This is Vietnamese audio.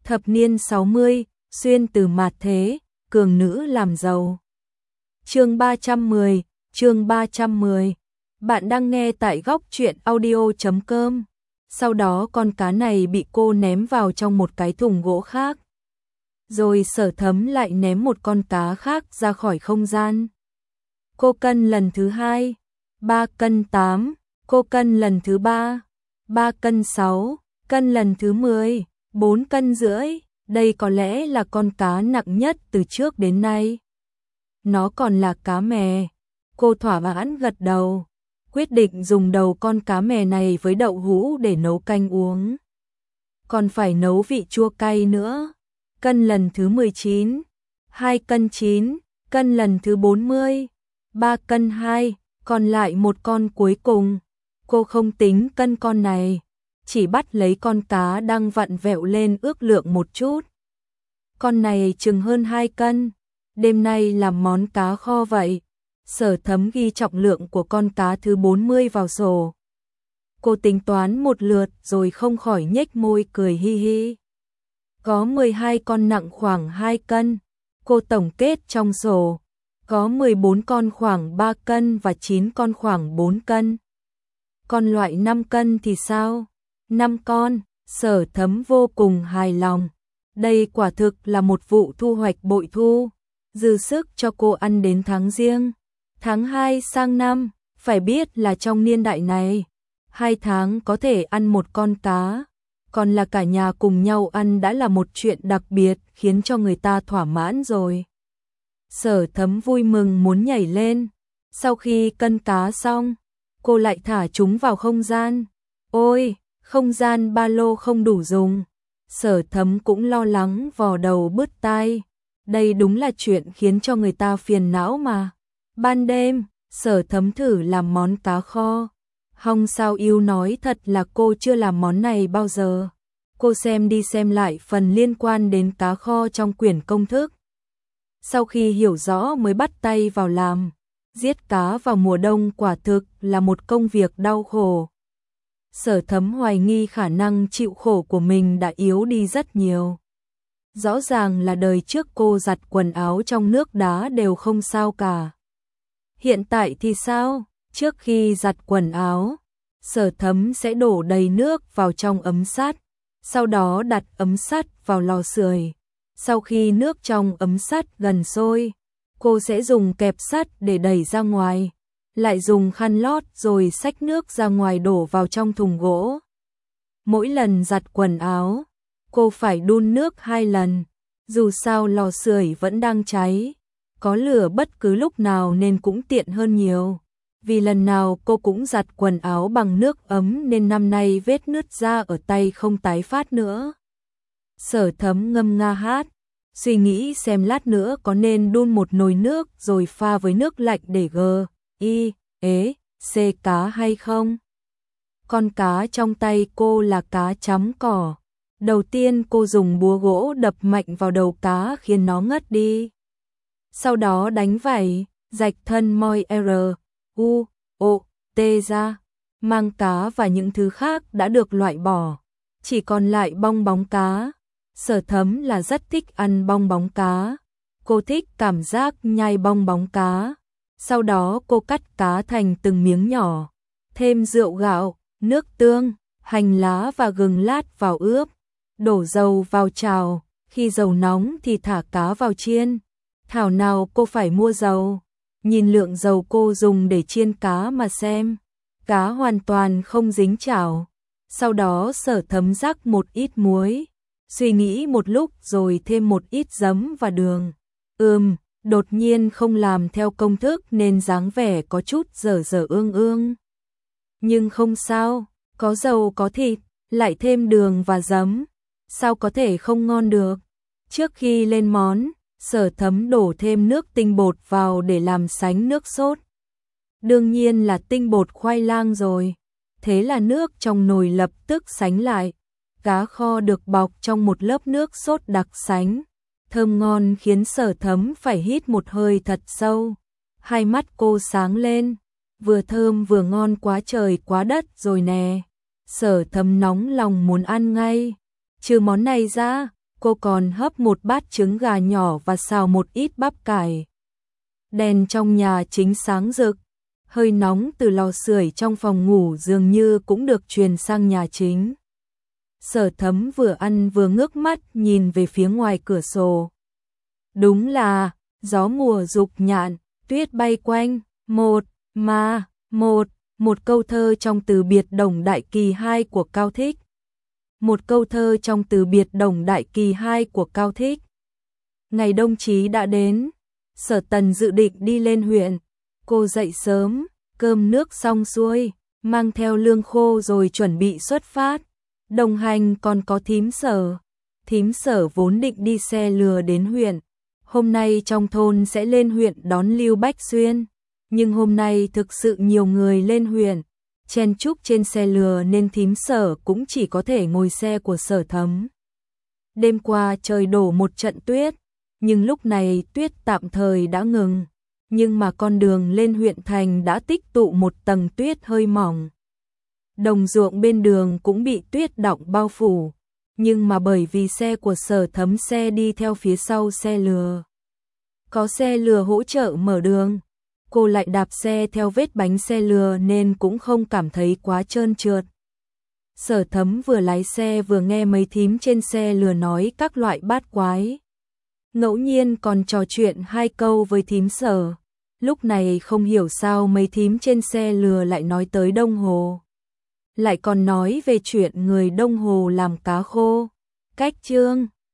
Thập niên 60, xuyên từ mạt thế, cường nữ làm giàu. Chương 310. Bạn đang nghe tại góc truyện audio.com. Sau đó con cá này bị cô ném vào trong một cái thùng gỗ khác. Rồi Sở Thấm lại ném một con cá khác ra khỏi không gian. Cô cân lần thứ 2, 3 cân 8, cô cân lần thứ 3, 3 cân 6, cân lần thứ 10, 4 cân rưỡi. Đây có lẽ là con cá nặng nhất từ trước đến nay. Nó còn là cá mè. Cô thỏa mãn gật đầu, quyết định dùng đầu con cá mè này với đậu hũ để nấu canh uống. Còn phải nấu vị chua cay nữa. Cân lần thứ 19, 2 cân 9, cân lần thứ 40, 3 cân 2, còn lại một con cuối cùng. Cô không tính cân con này, chỉ bắt lấy con cá đang vặn vẹo lên ước lượng một chút. Con này chừng hơn 2 cân, đêm nay làm món cá kho vậy. Sở Thấm ghi trọng lượng của con cá thứ 40 vào sổ. Cô tính toán một lượt rồi không khỏi nhếch môi cười hi hi. Có 12 con nặng khoảng 2 cân, cô tổng kết trong sổ. Có 14 con khoảng 3 cân và 9 con khoảng 4 cân. Còn loại 5 cân thì sao? 5 con, Sở Thấm vô cùng hài lòng. Đây quả thực là một vụ thu hoạch bội thu, dư sức cho cô ăn đến tháng Giêng. Tháng 2 sang năm, phải biết là trong niên đại này, 2 tháng có thể ăn một con cá, còn là cả nhà cùng nhau ăn đã là một chuyện đặc biệt khiến cho người ta thỏa mãn rồi. Sở Thấm vui mừng muốn nhảy lên. Sau khi cân cá xong, cô lại thả chúng vào không gian. Ôi, không gian ba lô không đủ dùng. Sở Thấm cũng lo lắng vò đầu bứt tai. Đây đúng là chuyện khiến cho người ta phiền não mà. Ban đêm, Sở Thấm thử làm món cá kho. Hong Sao Yêu nói thật là cô chưa làm món này bao giờ. Cô xem đi xem lại phần liên quan đến cá kho trong quyển công thức. Sau khi hiểu rõ mới bắt tay vào làm. Giết cá vào mùa đông quả thực là một công việc đau khổ. Sở Thấm hoài nghi khả năng chịu khổ của mình đã yếu đi rất nhiều. Rõ ràng là đời trước cô giặt quần áo trong nước đá đều không sao cả. Hiện tại thì sao? Trước khi giặt quần áo, Sở Thấm sẽ đổ đầy nước vào trong ấm sắt, sau đó đặt ấm sắt vào lò sưởi. Sau khi nước trong ấm sắt gần sôi, cô sẽ dùng kẹp sắt để đẩy ra ngoài, lại dùng khăn lót rồi xách nước ra ngoài đổ vào trong thùng gỗ. Mỗi lần giặt quần áo, cô phải đun nước 2 lần, dù sao lò sưởi vẫn đang cháy, có lửa bất cứ lúc nào nên cũng tiện hơn nhiều. Vì lần nào cô cũng giặt quần áo bằng nước ấm nên năm nay vết nứt da ở tay không tái phát nữa. Sở Thấm ngâm nga hát, suy nghĩ xem lát nữa có nên đun một nồi nước rồi pha với nước lạnh để c cá hay không. Con cá trong tay cô là cá chấm cỏ. Đầu tiên cô dùng búa gỗ đập mạnh vào đầu cá khiến nó ngất đi. Sau đó đánh vảy, rạch thân moi t ra, mang cá và những thứ khác đã được loại bỏ. Chỉ còn lại bong bóng cá. Sở Thấm là rất thích ăn bong bóng cá. Cô thích cảm giác nhai bong bóng cá. Sau đó cô cắt cá thành từng miếng nhỏ, thêm rượu gạo, nước tương, hành lá và gừng lát vào ướp, đổ dầu vào chảo, khi dầu nóng thì thả cá vào chiên. Thảo nào cô phải mua dầu, nhìn lượng dầu cô dùng để chiên cá mà xem, cá hoàn toàn không dính chảo. Sau đó Sở Thấm rắc một ít muối, suy nghĩ một lúc rồi thêm một ít giấm và đường. Đột nhiên không làm theo công thức nên dáng vẻ có chút dở dở ương. Nhưng không sao, có dầu có thịt, lại thêm đường và giấm, sao có thể không ngon được. Trước khi lên món, Sở Thấm đổ thêm nước tinh bột vào để làm sánh nước sốt. Đương nhiên là tinh bột khoai lang rồi. Thế là nước trong nồi lập tức sánh lại. Cá kho được bọc trong một lớp nước sốt đặc sánh. Thơm ngon khiến Sở Thấm phải hít một hơi thật sâu. Hai mắt cô sáng lên. Vừa thơm vừa ngon quá trời quá đất rồi nè. Sở Thấm nóng lòng muốn ăn ngay. Trừ món này ra, cô còn hấp một bát trứng gà nhỏ và xào một ít bắp cải. Đèn trong nhà chính sáng rực, hơi nóng từ lò sưởi trong phòng ngủ dường như cũng được truyền sang nhà chính. Sở Thấm vừa ăn vừa ngước mắt nhìn về phía ngoài cửa sổ. Đúng là gió mùa rục nhạn, tuyết bay quanh, một câu thơ trong từ biệt Đồng Đại Kỳ 2 của Cao Thích. Một câu thơ trong từ biệt Đồng Đại Kỳ 2 của Cao Thích. Ngày đông chí đã đến, Sở Tần dự định đi lên huyện. Cô dậy sớm, cơm nước xong xuôi, mang theo lương khô rồi chuẩn bị xuất phát. Đồng hành còn có thím Sở. Thím Sở vốn định đi xe lừa đến huyện. Hôm nay trong thôn sẽ lên huyện đón Lưu Bách Xuyên. Nhưng hôm nay thực sự nhiều người lên huyện, chen chúc trên xe lừa nên thím Sở cũng chỉ có thể ngồi xe của Sở Thấm. Đêm qua trời đổ một trận tuyết, nhưng lúc này tuyết tạm thời đã ngừng. Nhưng mà con đường lên huyện thành đã tích tụ một tầng tuyết hơi mỏng. Đồng ruộng bên đường cũng bị tuyết đọng bao phủ. Nhưng mà bởi vì xe của Sở Thấm xe đi theo phía sau xe lừa. Có xe lừa hỗ trợ mở đường. Cô lại đạp xe theo vết bánh xe lừa nên cũng không cảm thấy quá trơn trượt. Sở Thấm vừa lái xe vừa nghe mấy thím trên xe lừa nói các loại bát quái. Ngẫu nhiên còn trò chuyện 2 câu với thím Sở. Lúc này không hiểu sao mấy thím trên xe lừa lại nói tới Đông Hồ. Lại còn nói về chuyện người Đông Hồ làm cá khô, cách trương,